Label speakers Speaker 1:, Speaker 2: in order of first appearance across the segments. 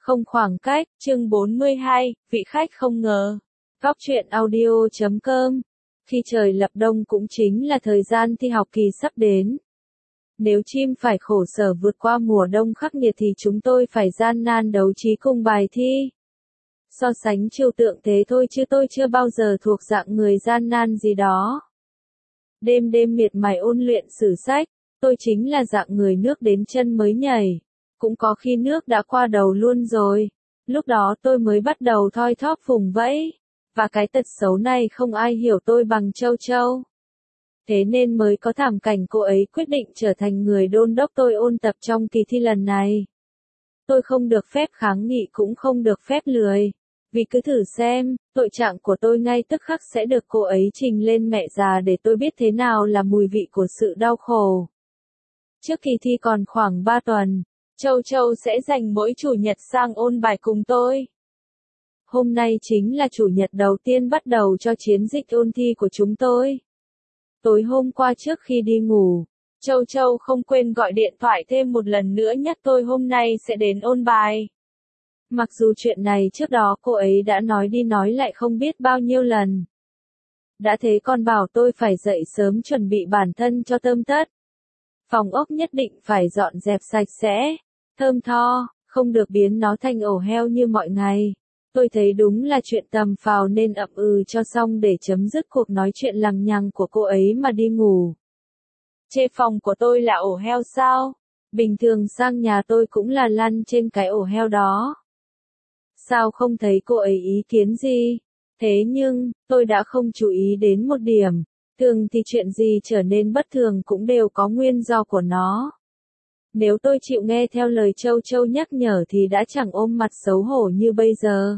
Speaker 1: Không khoảng cách, chương 42, vị khách không ngờ. Góc truyện audio.com. Khi trời lập đông cũng chính là thời gian thi học kỳ sắp đến. Nếu chim phải khổ sở vượt qua mùa đông khắc nghiệt thì chúng tôi phải gian nan đấu trí cùng bài thi. So sánh trừu tượng thế thôi chứ tôi chưa bao giờ thuộc dạng người gian nan gì đó. Đêm đêm miệt mài ôn luyện sử sách, tôi chính là dạng người nước đến chân mới nhảy. Cũng có khi nước đã qua đầu luôn rồi. Lúc đó tôi mới bắt đầu thoi thóp vùng vẫy. Và cái tật xấu này không ai hiểu tôi bằng Châu Châu. Thế nên mới có thảm cảnh cô ấy quyết định trở thành người đôn đốc tôi ôn tập trong kỳ thi lần này. Tôi không được phép kháng nghị cũng không được phép lười. Vì cứ thử xem, tội trạng của tôi ngay tức khắc sẽ được cô ấy trình lên mẹ già để tôi biết thế nào là mùi vị của sự đau khổ. Trước kỳ thi còn khoảng 3 tuần. Châu Châu sẽ dành mỗi chủ nhật sang ôn bài cùng tôi. Hôm nay chính là chủ nhật đầu tiên bắt đầu cho chiến dịch ôn thi của chúng tôi. Tối hôm qua trước khi đi ngủ, Châu Châu không quên gọi điện thoại thêm một lần nữa nhắc tôi hôm nay sẽ đến ôn bài. Mặc dù chuyện này trước đó cô ấy đã nói đi nói lại không biết bao nhiêu lần. Đã thế còn bảo tôi phải dậy sớm chuẩn bị bản thân cho tươm tất. Phòng ốc nhất định phải dọn dẹp sạch sẽ, thơm tho, không được biến nó thành ổ heo như mọi ngày. Tôi thấy đúng là chuyện tầm phào nên ậm ừ cho xong để chấm dứt cuộc nói chuyện lằng nhằng của cô ấy mà đi ngủ. Chê phòng của tôi là ổ heo sao? Bình thường sang nhà tôi cũng là lăn trên cái ổ heo đó. Sao không thấy cô ấy ý kiến gì? Thế nhưng, tôi đã không chú ý đến một điểm. Thường thì chuyện gì trở nên bất thường cũng đều có nguyên do của nó. Nếu tôi chịu nghe theo lời Châu Châu nhắc nhở thì đã chẳng ôm mặt xấu hổ như bây giờ.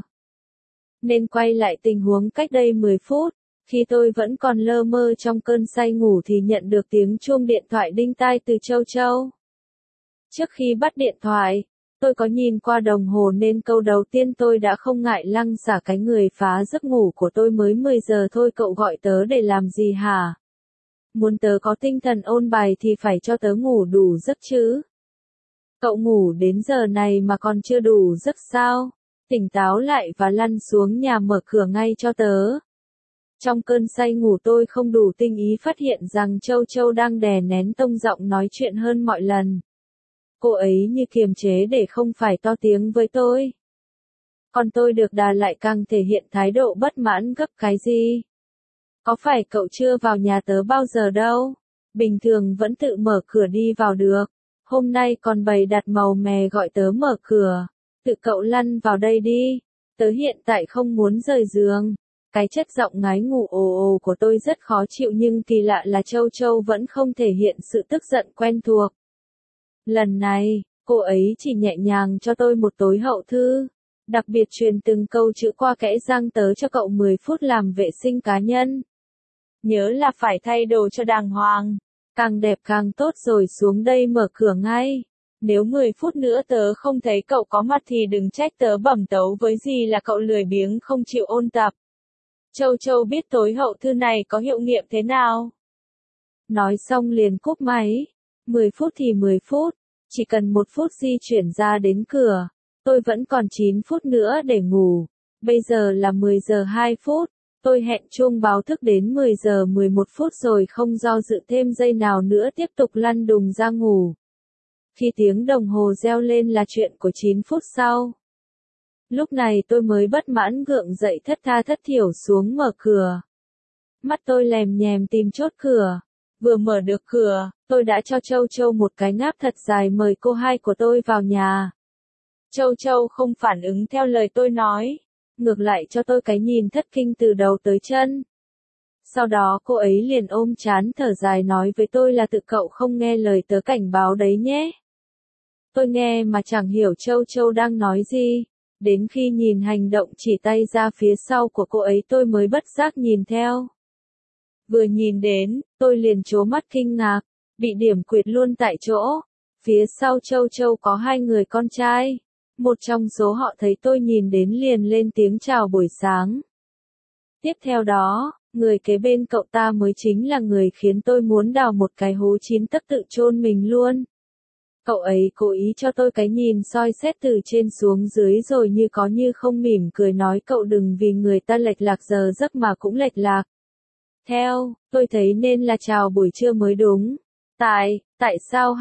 Speaker 1: Nên quay lại tình huống cách đây 10 phút, khi tôi vẫn còn lơ mơ trong cơn say ngủ thì nhận được tiếng chuông điện thoại đinh tai từ Châu Châu. Trước khi bắt điện thoại, tôi có nhìn qua đồng hồ nên câu đầu tiên tôi đã không ngại lăng xả cái người phá giấc ngủ của tôi mới 10 giờ thôi, cậu gọi tớ để làm gì hả? Muốn tớ có tinh thần ôn bài thì phải cho tớ ngủ đủ giấc chứ. Cậu ngủ đến giờ này mà còn chưa đủ giấc sao? Tỉnh táo lại và lăn xuống nhà mở cửa ngay cho tớ. Trong cơn say ngủ tôi không đủ tinh ý phát hiện rằng Châu Châu đang đè nén tông giọng nói chuyện hơn mọi lần. Cô ấy như kiềm chế để không phải to tiếng với tôi. Còn tôi được đà lại càng thể hiện thái độ bất mãn gấp cái gì? Có phải cậu chưa vào nhà tớ bao giờ đâu? Bình thường vẫn tự mở cửa đi vào được. Hôm nay còn bày đặt màu mè gọi tớ mở cửa. Tự cậu lăn vào đây đi. Tớ hiện tại không muốn rời giường. Cái chất giọng ngái ngủ ồ ồ của tôi rất khó chịu nhưng kỳ lạ là Châu Châu vẫn không thể hiện sự tức giận quen thuộc. Lần này, cô ấy chỉ nhẹ nhàng cho tôi một tối hậu thư. Đặc biệt truyền từng câu chữ qua kẽ răng tớ cho cậu 10 phút làm vệ sinh cá nhân. Nhớ là phải thay đồ cho đàng hoàng. Càng đẹp càng tốt rồi xuống đây mở cửa ngay. Nếu 10 phút nữa tớ không thấy cậu có mặt thì đừng trách tớ bẩm tấu với gì là cậu lười biếng không chịu ôn tập. Châu Châu biết tối hậu thư này có hiệu nghiệm thế nào. Nói xong liền cúp máy. 10 phút thì 10 phút. Chỉ cần 1 phút di chuyển ra đến cửa. Tôi vẫn còn 9 phút nữa để ngủ. Bây giờ là 10 giờ 2 phút. Tôi hẹn chuông báo thức đến 10 giờ 11 phút rồi không do dự thêm giây nào nữa tiếp tục lăn đùng ra ngủ. Khi tiếng đồng hồ reo lên là chuyện của 9 phút sau. Lúc này tôi mới bất mãn gượng dậy thất tha thất thiểu xuống mở cửa. Mắt tôi lèm nhèm tìm chốt cửa. Vừa mở được cửa, tôi đã cho Châu Châu một cái ngáp thật dài mời cô hai của tôi vào nhà. Châu Châu không phản ứng theo lời tôi nói. Ngược lại cho tôi cái nhìn thất kinh từ đầu tới chân. Sau đó cô ấy liền ôm trán thở dài nói với tôi là tự cậu không nghe lời tớ cảnh báo đấy nhé. Tôi nghe mà chẳng hiểu Châu Châu đang nói gì. Đến khi nhìn hành động chỉ tay ra phía sau của cô ấy tôi mới bất giác nhìn theo. Vừa nhìn đến, tôi liền trố mắt kinh ngạc, bị điểm quyệt luôn tại chỗ. Phía sau Châu Châu có 2 người con trai. Một trong số họ thấy tôi nhìn đến liền lên tiếng chào buổi sáng. Tiếp theo đó, người kế bên cậu ta mới chính là người khiến tôi muốn đào một cái hố 9 tấc tự chôn mình luôn. Cậu ấy cố ý cho tôi cái nhìn soi xét từ trên xuống dưới rồi như có như không mỉm cười nói cậu đừng vì người ta lệch lạc giờ giấc mà cũng lệch lạc. Theo, tôi thấy nên là chào buổi trưa mới đúng. Tại sao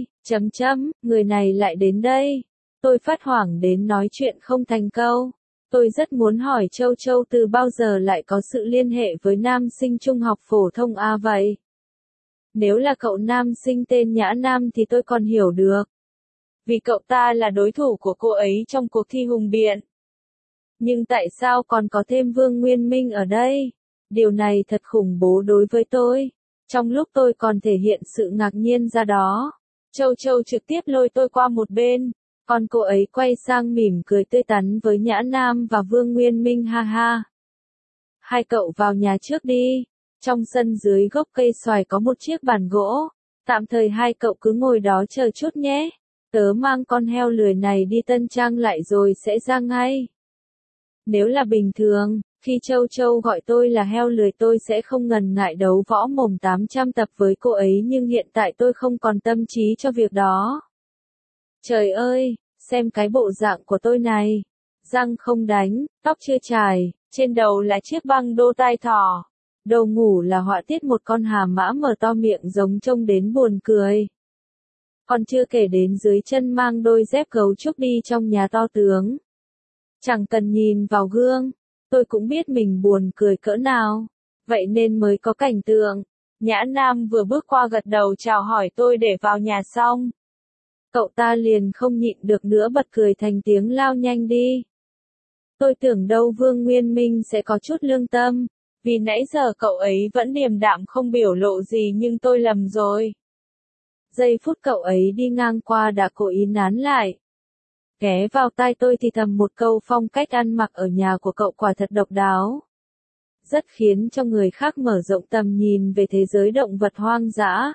Speaker 1: người này lại đến đây? Tôi phát hoảng đến nói chuyện không thành câu. Tôi rất muốn hỏi Châu Châu từ bao giờ lại có sự liên hệ với nam sinh trung học phổ thông A vậy? Nếu là cậu nam sinh tên Nhã Nam thì tôi còn hiểu được. Vì cậu ta là đối thủ của cô ấy trong cuộc thi hùng biện. Nhưng tại sao còn có thêm Vương Nguyên Minh ở đây? Điều này thật khủng bố đối với tôi. Trong lúc tôi còn thể hiện sự ngạc nhiên ra đó, Châu Châu trực tiếp lôi tôi qua một bên, còn cô ấy quay sang mỉm cười tươi tắn với Nhã Nam và Vương Nguyên Minh ha ha. Hai cậu vào nhà trước đi. Trong sân dưới gốc cây xoài có một chiếc bàn gỗ. Tạm thời hai cậu cứ ngồi đó chờ chút nhé. Tớ mang con heo lười này đi tân trang lại rồi sẽ ra ngay. Nếu là bình thường, khi Châu Châu gọi tôi là heo lười tôi sẽ không ngần ngại đấu võ mồm 800 tập với cô ấy nhưng hiện tại tôi không còn tâm trí cho việc đó. Trời ơi, xem cái bộ dạng của tôi này. Răng không đánh, tóc chưa chải, trên đầu là chiếc băng đô tai thỏ. Đầu ngủ là họa tiết một con hà mã mở to miệng giống trông đến buồn cười. Còn chưa kể đến dưới chân mang đôi dép gấu trúc đi trong nhà to tướng. Chẳng cần nhìn vào gương, tôi cũng biết mình buồn cười cỡ nào. Vậy nên mới có cảnh tượng. Nhã Nam vừa bước qua gật đầu chào hỏi tôi để vào nhà xong. Cậu ta liền không nhịn được nữa bật cười thành tiếng lao nhanh đi. Tôi tưởng đâu Vương Nguyên Minh sẽ có chút lương tâm. Vì nãy giờ cậu ấy vẫn điềm đạm không biểu lộ gì nhưng tôi lầm rồi. Giây phút cậu ấy đi ngang qua đã cố ý nán lại. Ghé vào tai tôi thì thầm một câu phong cách ăn mặc ở nhà của cậu quả thật độc đáo. Rất khiến cho người khác mở rộng tầm nhìn về thế giới động vật hoang dã.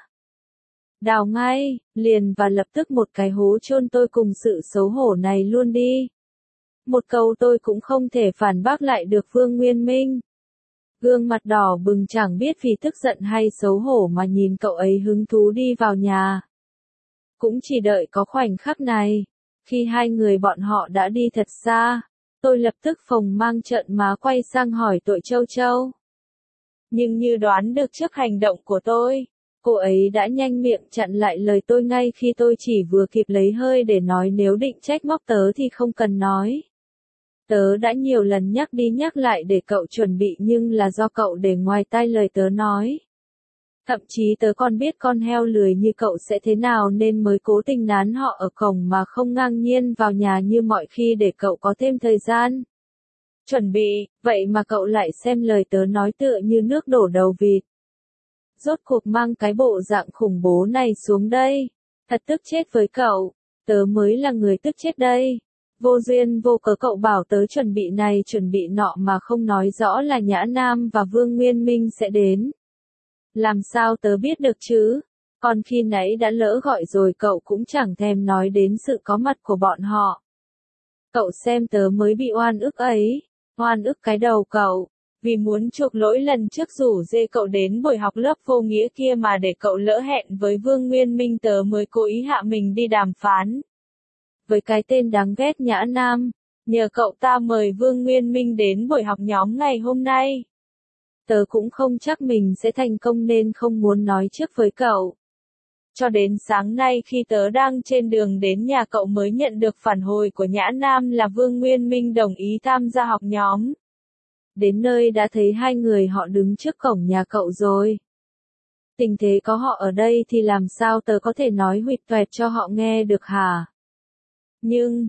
Speaker 1: Đào ngay, liền và lập tức một cái hố chôn tôi cùng sự xấu hổ này luôn đi. Một câu tôi cũng không thể phản bác lại được Vương Nguyên Minh. Gương mặt đỏ bừng chẳng biết vì tức giận hay xấu hổ mà nhìn cậu ấy hứng thú đi vào nhà. Cũng chỉ đợi có khoảnh khắc này. Khi hai người bọn họ đã đi thật xa, tôi lập tức phồng mang trợn má quay sang hỏi tội Châu Châu. Nhưng như đoán được trước hành động của tôi, cô ấy đã nhanh miệng chặn lại lời tôi ngay khi tôi chỉ vừa kịp lấy hơi để nói nếu định trách móc tớ thì không cần nói. Tớ đã nhiều lần nhắc đi nhắc lại để cậu chuẩn bị nhưng là do cậu để ngoài tai lời tớ nói. Thậm chí tớ còn biết con heo lười như cậu sẽ thế nào nên mới cố tình nán họ ở cổng mà không ngang nhiên vào nhà như mọi khi để cậu có thêm thời gian. Chuẩn bị, vậy mà cậu lại xem lời tớ nói tựa như nước đổ đầu vịt. Rốt cuộc mang cái bộ dạng khủng bố này xuống đây. Thật tức chết với cậu, tớ mới là người tức chết đây. Vô duyên vô cớ cậu bảo tớ chuẩn bị này chuẩn bị nọ mà không nói rõ là Nhã Nam và Vương Nguyên Minh sẽ đến. Làm sao tớ biết được chứ? Còn khi nãy đã lỡ gọi rồi cậu cũng chẳng thèm nói đến sự có mặt của bọn họ. Cậu xem tớ mới bị oan ức ấy. Oan ức cái đầu cậu. Vì muốn chuộc lỗi lần trước rủ dê cậu đến buổi học lớp vô nghĩa kia mà để cậu lỡ hẹn với Vương Nguyên Minh tớ mới cố ý hạ mình đi đàm phán. Với cái tên đáng ghét Nhã Nam, nhờ cậu ta mời Vương Nguyên Minh đến buổi học nhóm ngày hôm nay. Tớ cũng không chắc mình sẽ thành công nên không muốn nói trước với cậu. Cho đến sáng nay khi tớ đang trên đường đến nhà cậu mới nhận được phản hồi của Nhã Nam là Vương Nguyên Minh đồng ý tham gia học nhóm. Đến nơi đã thấy hai người họ đứng trước cổng nhà cậu rồi. Tình thế có họ ở đây thì làm sao tớ có thể nói huỵch toẹt cho họ nghe được hả? Nhưng,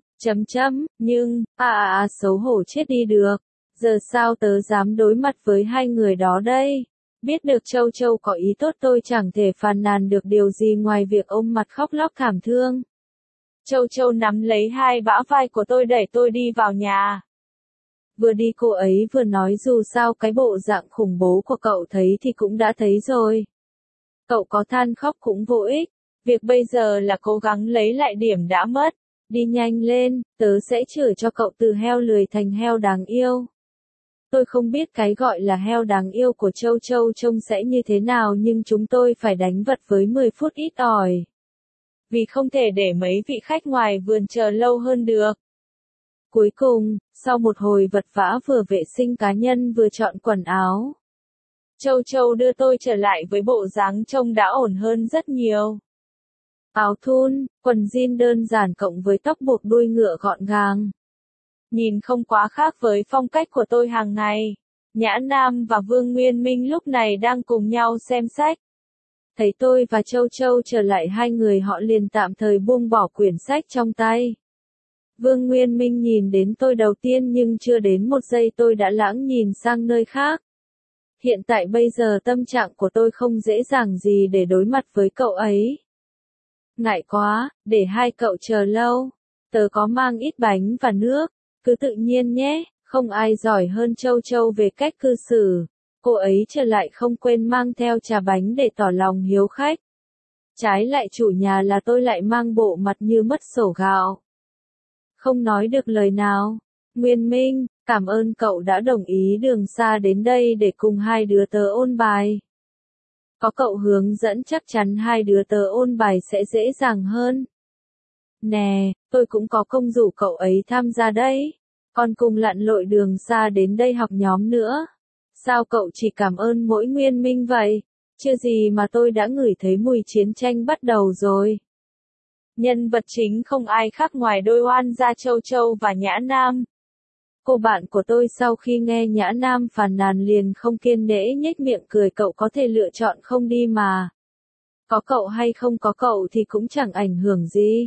Speaker 1: xấu hổ chết đi được. Giờ sao tớ dám đối mặt với hai người đó đây? Biết được Châu Châu có ý tốt tôi chẳng thể phàn nàn được điều gì ngoài việc ôm mặt khóc lóc thảm thương. Châu Châu nắm lấy hai bả vai của tôi đẩy tôi đi vào nhà. Vừa đi cô ấy vừa nói dù sao cái bộ dạng khủng bố của cậu thấy thì cũng đã thấy rồi. Cậu có than khóc cũng vô ích. Việc bây giờ là cố gắng lấy lại điểm đã mất. Đi nhanh lên, tớ sẽ chửi cho cậu từ heo lười thành heo đáng yêu. Tôi không biết cái gọi là heo đáng yêu của Châu Châu trông sẽ như thế nào nhưng chúng tôi phải đánh vật với 10 phút ít ỏi. vì không thể để mấy vị khách ngoài vườn chờ lâu hơn được. Cuối cùng, sau một hồi vật vã vừa vệ sinh cá nhân vừa chọn quần áo, Châu Châu đưa tôi trở lại với bộ dáng trông đã ổn hơn rất nhiều. Áo thun, quần jean đơn giản cộng với tóc buộc đuôi ngựa gọn gàng. Nhìn không quá khác với phong cách của tôi hàng ngày. Nhã Nam và Vương Nguyên Minh lúc này đang cùng nhau xem sách. Thấy tôi và Châu Châu trở lại, hai người họ liền tạm thời buông bỏ quyển sách trong tay. Vương Nguyên Minh nhìn đến tôi đầu tiên nhưng chưa đến một giây tôi đã lãng nhìn sang nơi khác. Hiện tại bây giờ tâm trạng của tôi không dễ dàng gì để đối mặt với cậu ấy. Ngại quá, để hai cậu chờ lâu. Tớ có mang ít bánh và nước, cứ tự nhiên nhé, không ai giỏi hơn Châu Châu về cách cư xử. Cô ấy trở lại không quên mang theo trà bánh để tỏ lòng hiếu khách. Trái lại chủ nhà là tôi lại mang bộ mặt như mất sổ gạo. Không nói được lời nào. Nguyên Minh, cảm ơn cậu đã đồng ý đường xa đến đây để cùng hai đứa tớ ôn bài. Có cậu hướng dẫn chắc chắn hai đứa tớ ôn bài sẽ dễ dàng hơn. Nè, tôi cũng có công rủ cậu ấy tham gia đấy. Còn cùng lặn lội đường xa đến đây học nhóm nữa. Sao cậu chỉ cảm ơn mỗi Nguyên Minh vậy? Chưa gì mà tôi đã ngửi thấy mùi chiến tranh bắt đầu rồi. Nhân vật chính không ai khác ngoài đôi oan gia Châu Châu và Nhã Nam. Cô bạn của tôi sau khi nghe Nhã Nam phàn nàn liền không kiên nể nhếch miệng cười, cậu có thể lựa chọn không đi mà. Có cậu hay không có cậu thì cũng chẳng ảnh hưởng gì.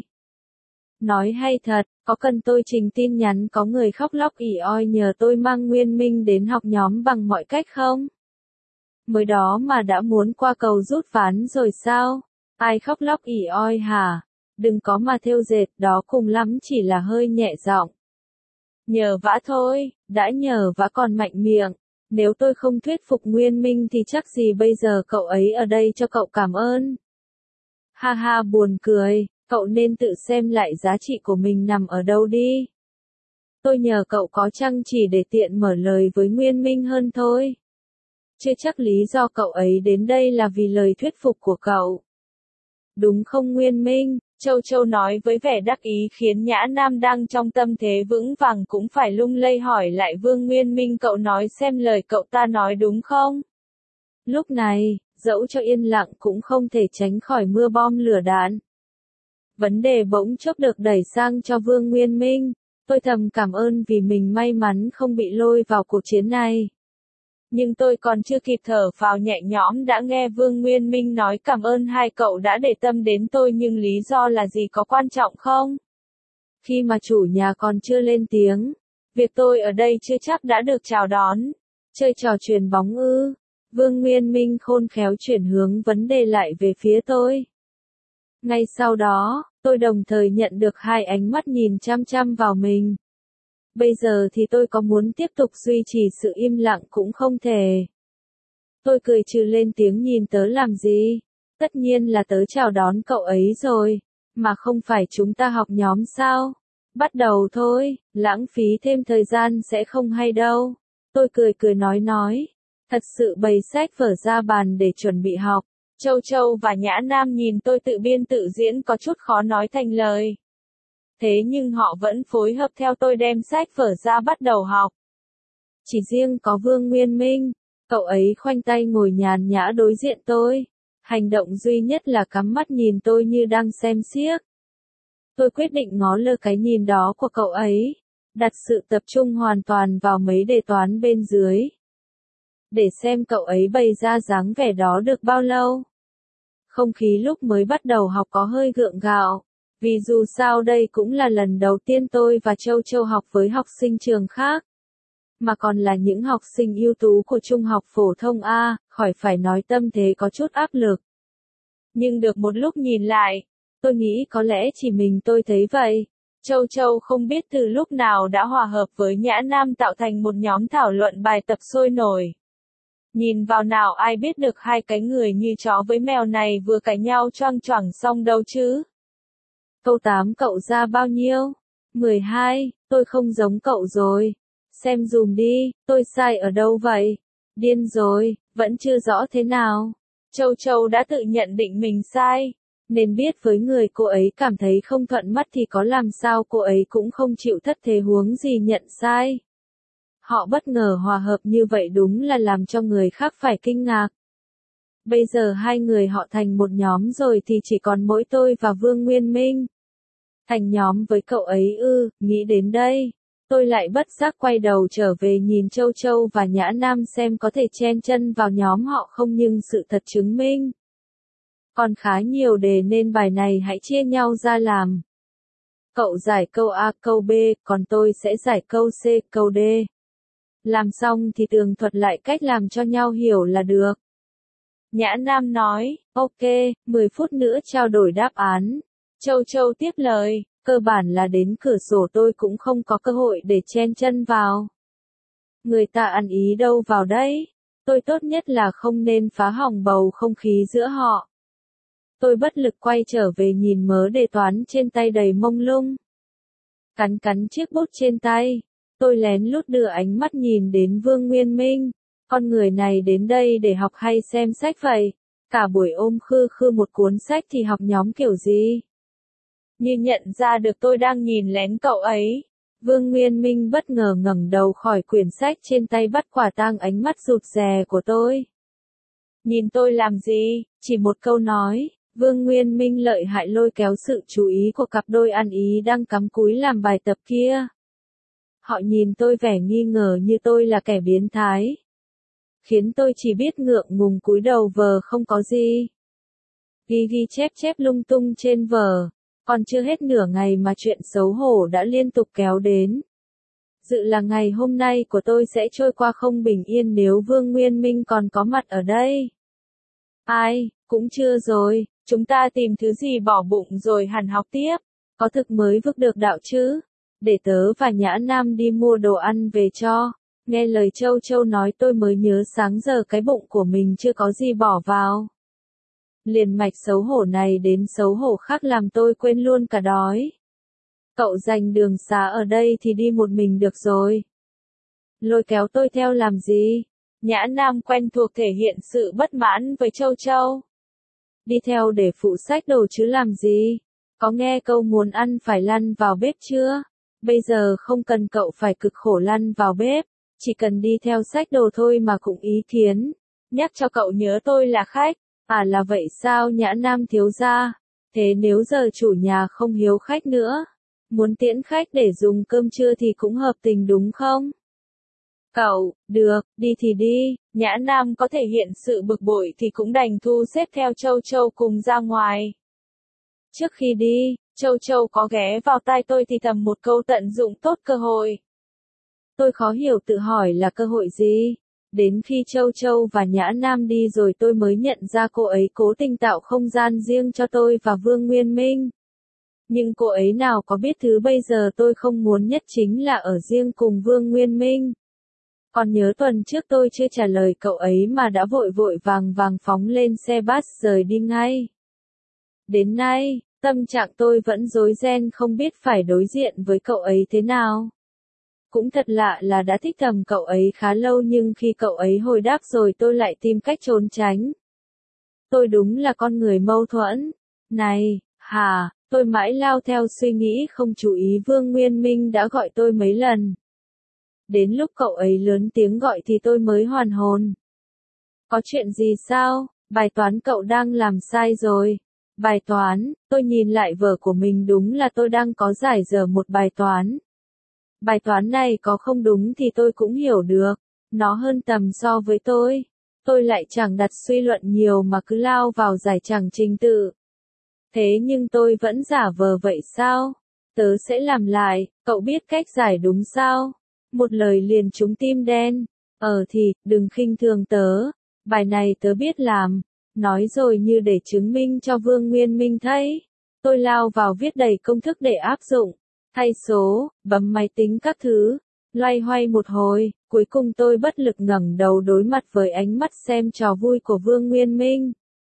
Speaker 1: Nói hay thật, có cần tôi trình tin nhắn có người khóc lóc ỉ oi nhờ tôi mang Nguyên Minh đến học nhóm bằng mọi cách không? Mới đó mà đã muốn qua cầu rút ván rồi sao? Ai khóc lóc ỉ oi hả? Đừng có mà thêu dệt, đó cùng lắm chỉ là hơi nhẹ giọng. Nhờ vả thôi, đã nhờ vả còn mạnh miệng. Nếu tôi không thuyết phục Nguyên Minh thì chắc gì bây giờ cậu ấy ở đây cho cậu cảm ơn. Ha ha, buồn cười, cậu nên tự xem lại giá trị của mình nằm ở đâu đi. Tôi nhờ cậu có chăng chỉ để tiện mở lời với Nguyên Minh hơn thôi. Chưa chắc lý do cậu ấy đến đây là vì lời thuyết phục của cậu. Đúng không Nguyên Minh? Châu Châu nói với vẻ đắc ý khiến Nhã Nam đang trong tâm thế vững vàng cũng phải lung lay hỏi lại Vương Nguyên Minh, cậu nói xem lời cậu ta nói đúng không? Lúc này, dẫu cho yên lặng cũng không thể tránh khỏi mưa bom lửa đạn. Vấn đề bỗng chốc được đẩy sang cho Vương Nguyên Minh. Tôi thầm cảm ơn vì mình may mắn không bị lôi vào cuộc chiến này. Nhưng tôi còn chưa kịp thở phào nhẹ nhõm đã nghe Vương Nguyên Minh nói cảm ơn hai cậu đã để tâm đến tôi, nhưng lý do là gì, có quan trọng không? Khi mà chủ nhà còn chưa lên tiếng, việc tôi ở đây chưa chắc đã được chào đón. Chơi trò chuyền bóng ư? Vương Nguyên Minh khôn khéo chuyển hướng vấn đề lại về phía tôi. Ngay sau đó, tôi đồng thời nhận được hai ánh mắt nhìn chăm chăm vào mình. Bây giờ thì tôi có muốn tiếp tục duy trì sự im lặng cũng không thể. Tôi cười trừ lên tiếng, nhìn tớ làm gì? Tất nhiên là tớ chào đón cậu ấy rồi, mà không phải chúng ta học nhóm sao? Bắt đầu thôi, lãng phí thêm thời gian sẽ không hay đâu. Tôi cười nói. Thật sự bày sách vở ra bàn để chuẩn bị học. Châu Châu và Nhã Nam nhìn tôi tự biên tự diễn có chút khó nói thành lời. Thế nhưng họ vẫn phối hợp theo tôi đem sách vở ra bắt đầu học. Chỉ riêng có Vương Nguyên Minh, cậu ấy khoanh tay ngồi nhàn nhã đối diện tôi. Hành động duy nhất là cắm mắt nhìn tôi như đang xem xiếc. Tôi quyết định ngó lơ cái nhìn đó của cậu ấy, đặt sự tập trung hoàn toàn vào mấy đề toán bên dưới. Để xem cậu ấy bày ra dáng vẻ đó được bao lâu. Không khí lúc mới bắt đầu học có hơi gượng gạo. Vì dù sao đây cũng là lần đầu tiên tôi và Châu Châu học với học sinh trường khác. Mà còn là những học sinh ưu tú của trung học phổ thông A, khỏi phải nói tâm thế có chút áp lực. Nhưng được một lúc nhìn lại, tôi nghĩ có lẽ chỉ mình tôi thấy vậy. Châu Châu không biết từ lúc nào đã hòa hợp với Nhã Nam tạo thành một nhóm thảo luận bài tập sôi nổi. Nhìn vào nào ai biết được hai cái người như chó với mèo này vừa cãi nhau choang choảng xong đâu chứ. Câu 8 cậu ra bao nhiêu? 12, tôi không giống cậu rồi. Xem dùm đi, tôi sai ở đâu vậy? Điên rồi, vẫn chưa rõ thế nào. Châu Châu đã tự nhận định mình sai. Nên biết với người cô ấy cảm thấy không thuận mắt thì có làm sao cô ấy cũng không chịu thất thế huống gì nhận sai. Họ bất ngờ hòa hợp như vậy đúng là làm cho người khác phải kinh ngạc. Bây giờ hai người họ thành một nhóm rồi thì chỉ còn mỗi tôi và Vương Nguyên Minh. Thành nhóm với cậu ấy ư, nghĩ đến đây. Tôi lại bất giác quay đầu trở về nhìn Châu Châu và Nhã Nam xem có thể chen chân vào nhóm họ không, nhưng sự thật chứng minh. Còn khá nhiều đề nên bài này hãy chia nhau ra làm. Cậu giải câu A câu B, còn tôi sẽ giải câu C câu D. Làm xong thì tường thuật lại cách làm cho nhau hiểu là được. Nhã Nam nói, ok, 10 phút nữa trao đổi đáp án. Châu Châu tiếp lời, cơ bản là đến cửa sổ tôi cũng không có cơ hội để chen chân vào. Người ta ăn ý đâu vào đấy. Tôi tốt nhất là không nên phá hỏng bầu không khí giữa họ. Tôi bất lực quay trở về nhìn mớ đề toán trên tay đầy mông lung. Cắn cắn chiếc bút trên tay. Tôi lén lút đưa ánh mắt nhìn đến Vương Nguyên Minh. Con người này đến đây để học hay xem sách vậy? Cả buổi ôm khư khư một cuốn sách thì học nhóm kiểu gì? Như nhận ra được tôi đang nhìn lén cậu ấy. Vương Nguyên Minh bất ngờ ngẩng đầu khỏi quyển sách trên tay bắt quả tang ánh mắt rụt rè của tôi. Nhìn tôi làm gì? Chỉ một câu nói. Vương Nguyên Minh lợi hại lôi kéo sự chú ý của cặp đôi ăn ý đang cắm cúi làm bài tập kia. Họ nhìn tôi vẻ nghi ngờ như tôi là kẻ biến thái. Khiến tôi chỉ biết ngượng ngùng cúi đầu vờ không có gì. Ghi ghi chép chép lung tung trên vở. Còn chưa hết nửa ngày mà chuyện xấu hổ đã liên tục kéo đến. Dự là ngày hôm nay của tôi sẽ trôi qua không bình yên nếu Vương Nguyên Minh còn có mặt ở đây. Ai, cũng chưa rồi, chúng ta tìm thứ gì bỏ bụng rồi hẳn học tiếp. Có thực mới vực được đạo chứ. Để tớ và Nhã Nam đi mua đồ ăn về cho. Nghe lời Châu Châu nói tôi mới nhớ sáng giờ cái bụng của mình chưa có gì bỏ vào. Liền mạch xấu hổ này đến xấu hổ khác làm tôi quên luôn cả đói. Cậu dành đường xá ở đây thì đi một mình được rồi. Lôi kéo tôi theo làm gì? Nhã Nam quen thuộc thể hiện sự bất mãn với Châu Châu. Đi theo để phụ xách đồ chứ làm gì? Có nghe câu muốn ăn phải lăn vào bếp chưa? Bây giờ không cần cậu phải cực khổ lăn vào bếp. Chỉ cần đi theo xách đồ thôi mà cũng ý kiến. Nhắc cho cậu nhớ tôi là khách. À là vậy sao Nhã Nam thiếu gia? Thế nếu giờ chủ nhà không hiếu khách nữa, muốn tiễn khách để dùng cơm trưa thì cũng hợp tình đúng không? Cậu, được, đi thì đi. Nhã Nam có thể hiện sự bực bội thì cũng đành thu xếp theo Châu Châu cùng ra ngoài. Trước khi đi, Châu Châu có ghé vào tai tôi thì thầm một câu tận dụng tốt cơ hội. Tôi khó hiểu tự hỏi là cơ hội gì? Đến khi Châu Châu và Nhã Nam đi rồi tôi mới nhận ra cô ấy cố tình tạo không gian riêng cho tôi và Vương Nguyên Minh. Nhưng cô ấy nào có biết thứ bây giờ tôi không muốn nhất chính là ở riêng cùng Vương Nguyên Minh. Còn nhớ tuần trước tôi chưa trả lời cậu ấy mà đã vội vội vàng vàng phóng lên xe bus rời đi ngay. Đến nay, tâm trạng tôi vẫn rối ren không biết phải đối diện với cậu ấy thế nào. Cũng thật lạ là đã thích thầm cậu ấy khá lâu nhưng khi cậu ấy hồi đáp rồi tôi lại tìm cách trốn tránh. Tôi đúng là con người mâu thuẫn. Này, hả, tôi mãi lao theo suy nghĩ không chú ý Vương Nguyên Minh đã gọi tôi mấy lần. Đến lúc cậu ấy lớn tiếng gọi thì tôi mới hoàn hồn. Có chuyện gì sao? Bài toán cậu đang làm sai rồi. Bài toán, tôi nhìn lại vở của mình đúng là tôi đang có giải dở một bài toán. Bài toán này có không đúng thì tôi cũng hiểu được, nó hơn tầm so với tôi. Tôi lại chẳng đặt suy luận nhiều mà cứ lao vào giải chẳng trình tự. Thế nhưng tôi vẫn giả vờ vậy sao? Tớ sẽ làm lại, cậu biết cách giải đúng sao? Một lời liền trúng tim đen. Thì, đừng khinh thường tớ. Bài này tớ biết làm. Nói rồi như để chứng minh cho Vương Nguyên Minh thấy. Tôi lao vào viết đầy công thức để áp dụng. Thay số, bấm máy tính các thứ. Loay hoay một hồi, cuối cùng tôi bất lực ngẩng đầu đối mặt với ánh mắt xem trò vui của Vương Nguyên Minh.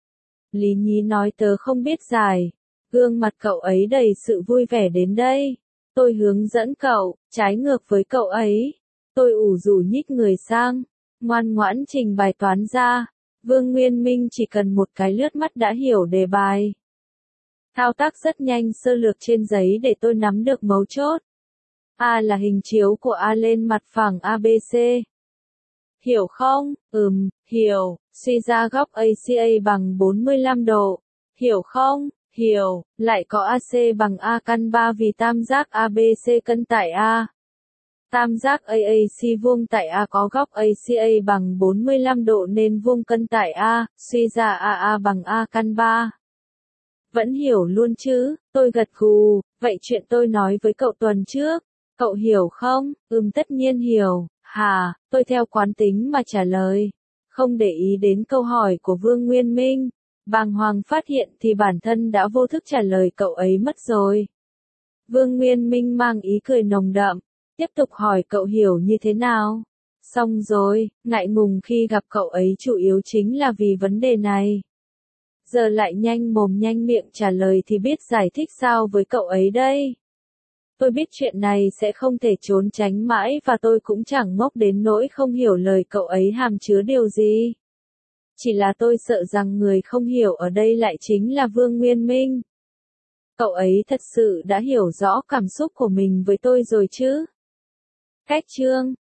Speaker 1: Lý nhí nói tớ không biết giải. Gương mặt cậu ấy đầy sự vui vẻ đến đây. Tôi hướng dẫn cậu, trái ngược với cậu ấy. Tôi ủ rũ nhích người sang, ngoan ngoãn trình bài toán ra. Vương Nguyên Minh chỉ cần một cái lướt mắt đã hiểu đề bài. Thao tác rất nhanh sơ lược trên giấy để tôi nắm được mấu chốt. A là hình chiếu của A lên mặt phẳng ABC. Hiểu không? Hiểu. Suy ra góc ACA bằng 45 độ. Hiểu không? Hiểu. Lại có AC bằng A căn 3 vì tam giác ABC cân tại A. Tam giác AAC vuông tại A có góc ACA bằng 45 độ nên vuông cân tại A, suy ra AA bằng A căn 3. Vẫn hiểu luôn chứ? Tôi gật gù. Vậy chuyện tôi nói với cậu tuần trước, cậu hiểu không? Tất nhiên hiểu. Hà, tôi theo quán tính mà trả lời. Không để ý đến câu hỏi của Vương Nguyên Minh. Bàng hoàng phát hiện thì bản thân đã vô thức trả lời cậu ấy mất rồi. Vương Nguyên Minh mang ý cười nồng đậm. Tiếp tục hỏi cậu hiểu như thế nào? Xong rồi, ngại ngùng khi gặp cậu ấy chủ yếu chính là vì vấn đề này. Giờ lại nhanh mồm nhanh miệng trả lời thì biết giải thích sao với cậu ấy đây. Tôi biết chuyện này sẽ không thể trốn tránh mãi và tôi cũng chẳng ngốc đến nỗi không hiểu lời cậu ấy hàm chứa điều gì. Chỉ là tôi sợ rằng người không hiểu ở đây lại chính là Vương Nguyên Minh. Cậu ấy thật sự đã hiểu rõ cảm xúc của mình với tôi rồi chứ? Cách chương